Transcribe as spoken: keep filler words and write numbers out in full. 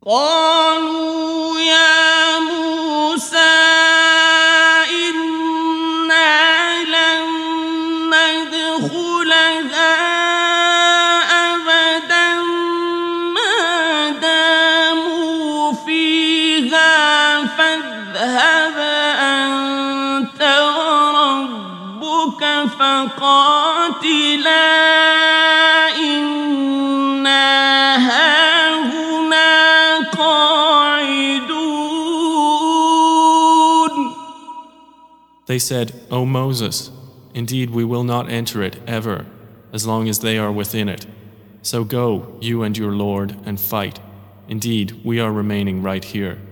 قالوا يا موسى إنا لن ندخلها أبدا ما داموا فيها فاذهب أنت وربك فقاتلا إنا هاهنا قاعدون. They said, O Moses, indeed we will not enter it ever, as long as they are within it. So go, you and your Lord, and fight. Indeed, we are remaining right here.